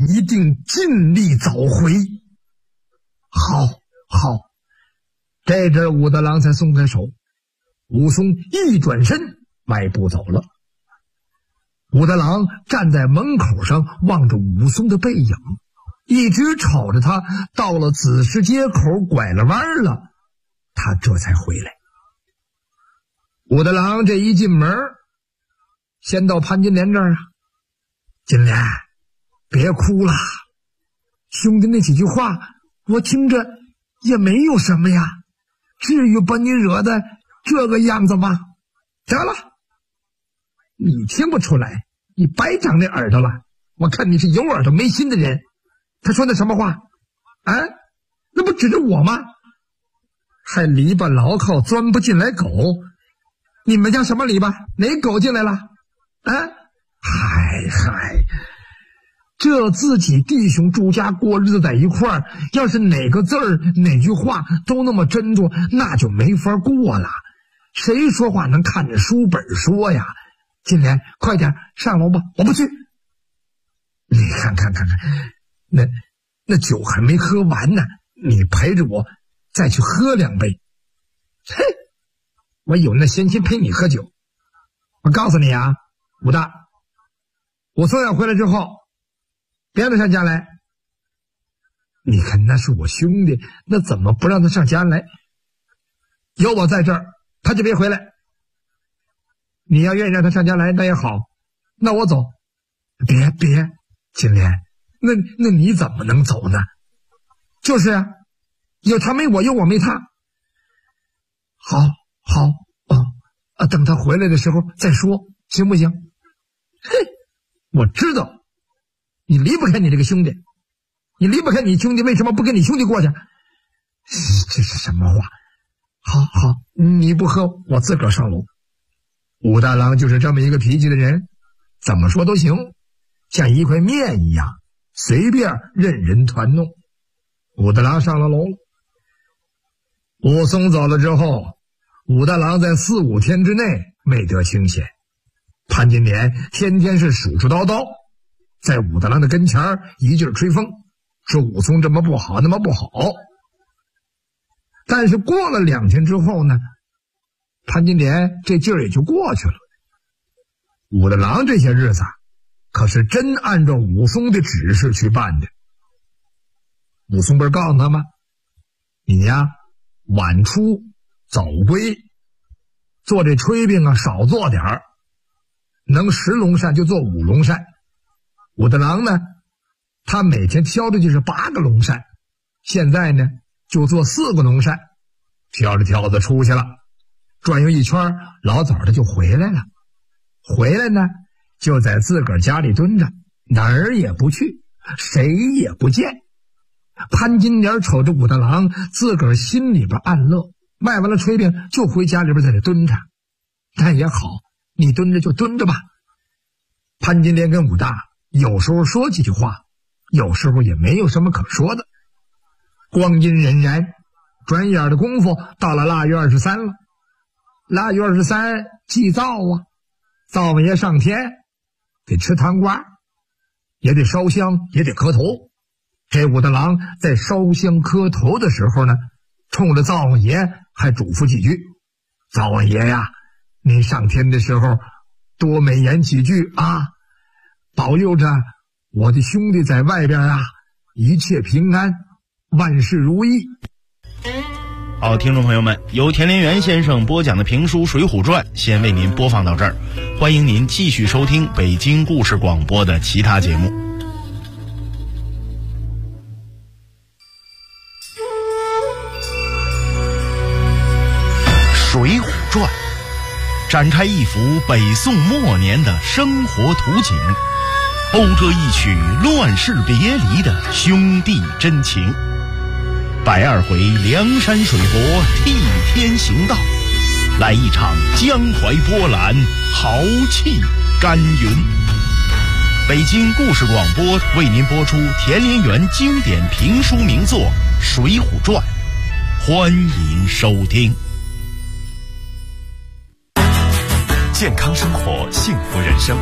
一定尽力找回。好，这阵武大郎才松开手，武松一转身迈步走了。武大郎站在门口上望着武松的背影，一直瞅着他，到了子时街口拐了弯了，他这才回来。武大郎这一进门，先到潘金莲这儿啊，金莲，别哭了，兄弟那几句话我听着也没有什么呀，至于把你惹的这个样子吗？得了，你听不出来，你白长那耳朵了，我看你是有耳朵没心的人。他说那什么话啊？那不指着我吗？还篱笆牢靠钻不进来狗，你们家什么篱笆？哪狗进来了啊？嗨，这自己弟兄住家过日子在一块儿，要是哪个字儿哪句话都那么斟酌，那就没法过了。谁说话能看着书本说呀？金莲，快点上楼吧，我不去。你看，那酒还没喝完呢，你陪着我再去喝2杯。嘿，我有那闲心陪你喝酒。我告诉你啊，武大，武松要回来之后别让他上家来。你看那是我兄弟，那怎么不让他上家来？有我在这儿，他就别回来。你要愿意让他上家来那也好，那我走。别，金莲，那你怎么能走呢？就是啊，有他没我，有我没他。好等他回来的时候再说，行不行？嘿，我知道你离不开你这个兄弟，你离不开你兄弟，为什么不跟你兄弟过去？这是什么话？好，你不喝我自个儿上楼。武大郎就是这么一个脾气的人，怎么说都行，像一块面一样，随便任人团弄。武大郎上了楼了。武松走了之后，武大郎在4、5天之内没得清闲。潘金莲天天是数数叨叨，在武大郎的跟前一劲儿吹风，说武松这么不好那么不好。但是过了2天之后呢，潘金莲这劲儿也就过去了。武大郎这些日子可是真按照武松的指示去办的。武松不是告诉他吗？你呀，晚出早归，做这炊饼啊少做点儿，能10笼扇就做5笼扇。武大郎呢，他每天挑的就是8个笼扇，现在呢就做4个笼扇，挑着挑子出去了，转悠一圈，老早的就回来了。回来呢，就在自个儿家里蹲着，哪儿也不去，谁也不见。潘金莲瞅着武大郎，自个儿心里边暗乐，卖完了炊饼就回家里边在这蹲着。但也好，你蹲着就蹲着吧。潘金莲跟武大有时候说几句话，有时候也没有什么可说的。光阴荏苒，转眼的功夫到了腊月23了。腊月23祭灶啊，灶王爷上天得吃糖瓜，也得烧香，也得磕头。这武大郎在烧香磕头的时候呢，冲着灶王爷还嘱咐几句：灶王爷呀，您上天的时候多美言几句啊，保佑着我的兄弟在外边啊一切平安，万事如意。 好，听众朋友们，由田连元先生播讲的评书《水浒传》先为您播放到这儿，欢迎您继续收听北京故事广播的其他节目。《水浒传》展开一幅北宋末年的生活图景，讴歌一曲乱世别离的兄弟真情。120回梁山水泊替天行道，来一场江淮波澜，豪气干云。北京故事广播为您播出田连元经典评书名作《水浒传》，欢迎收听。 健康生活，幸福人生。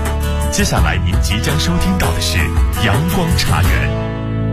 接下来您即将收听到的是阳光茶园。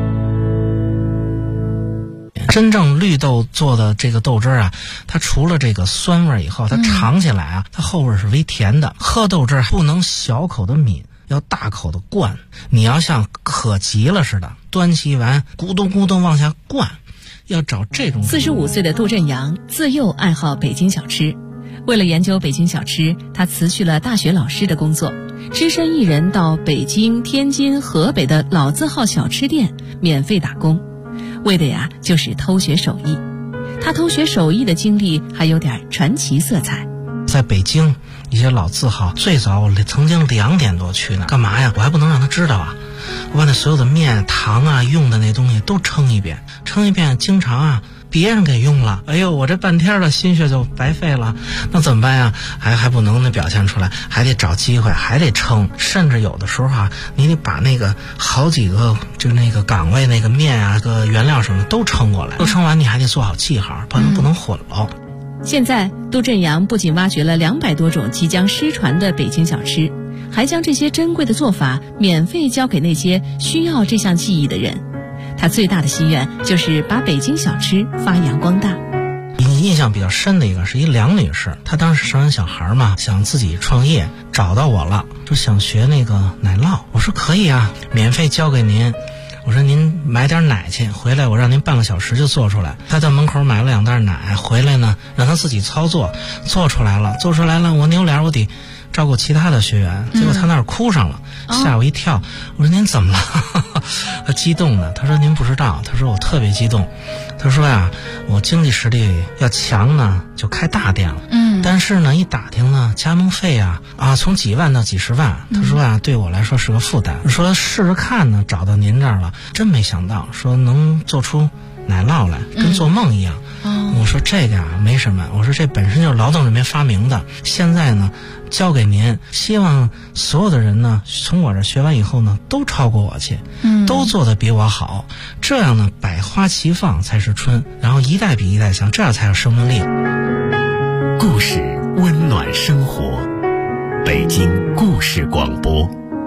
真正绿豆做的这个豆汁啊，它除了这个酸味以后，它尝起来啊，它后味是微甜的。喝豆汁不能小口的抿，要大口的灌。你要像渴急了似的，端起碗咕咚咕咚往下灌，要找这种。 45岁的杜振阳自幼爱好北京小吃，为了研究北京小吃，他辞去了大学老师的工作，只身一人到北京、天津、河北的老字号小吃店免费打工。为的呀，就是偷学手艺。他偷学手艺的经历还有点传奇色彩。 在北京一些老字号，最早我曾经2点多去呢，干嘛呀？我还不能让他知道啊！我把那所有的面、糖啊、用的那东西都称一遍，经常啊别人给用了，哎呦，我这半天的心血就白费了，那怎么办呀？还不能表现出来，还得找机会，还得称，甚至有的时候啊，你得把那个好几个就那个岗位那个面啊、个原料什么的都称过来，都称完你还得做好记号，不能混了。 现在杜振阳不仅挖掘了200多种即将失传的北京小吃，还将这些珍贵的做法免费教给那些需要这项技艺的人。他最大的心愿就是把北京小吃发扬光大。 印象比较深的一个是一梁女士，她当时生完小孩嘛，想自己创业，找到我了，说想学那个奶酪。我说可以啊，免费教给您。我说您买点奶去，回来我让您半个小时就做出来。他在门口买了2袋奶，回来呢让他自己操作，做出来了，我扭脸我得照顾其他的学员，结果他那儿哭上了，吓我一跳。我说您怎么了？他激动的，他说您不知道，他说我特别激动。他说呀，我经济实力要强呢，就开大店了。但是呢，一打听呢，加盟费啊从几万到几十万。他说啊，对我来说是个负担。说试着看呢，找到您这儿了，真没想到，说能做出奶酪来，跟做梦一样。我说这个没什么，我说这本身就是劳动人民发明的，现在呢交给您，希望所有的人呢从我这学完以后呢都超过我去，都做得比我好，这样呢百花齐放才是春，然后一代比一代强，这样才有生命力。 故事温暖生活，北京故事广播。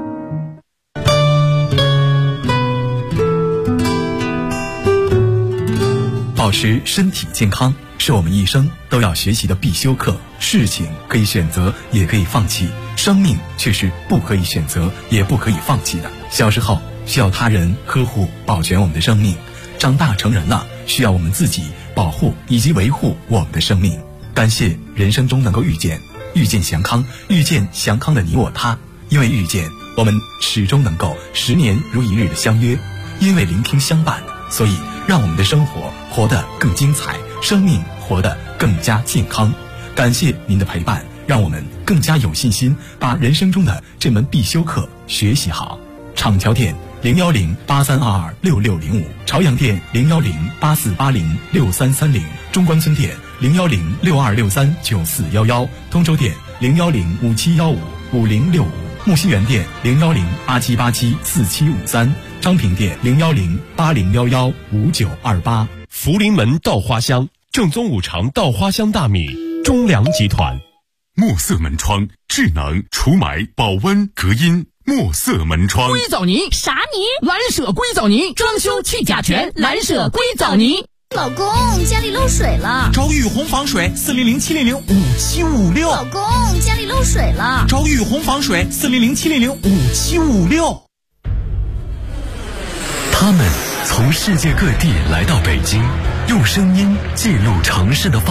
保持身体健康是我们一生都要学习的必修课。事情可以选择，也可以放弃，生命却是不可以选择，也不可以放弃的。小时候需要他人呵护保全我们的生命，长大成人了需要我们自己保护以及维护我们的生命。感谢人生中能够遇见祥康，遇见祥康的你我他。因为遇见，我们始终能够10年如一日的相约；因为聆听相伴，所以让我们的生活活得更精彩，生命活得更加健康。感谢您的陪伴，让我们更加有信心把人生中的这门必修课学习好。厂桥店01083226605，朝阳店01084806330，中关村店01062639411，通州店01057155065，木樨园店01087874753，昌平店01080115928。 福临门稻花香，正宗5常稻花香大米，中粮集团。 墨色门窗，智能除霾、保温、隔音。墨色门窗， 硅藻泥啥泥？蓝舍硅藻泥，装修去甲醛，蓝舍硅藻泥。 老公，家里漏水了， 找雨虹防水400-700-5756。 老公，家里漏水了， 找雨虹防水400-700-5756。 他们从世界各地来到北京，用声音记录城市的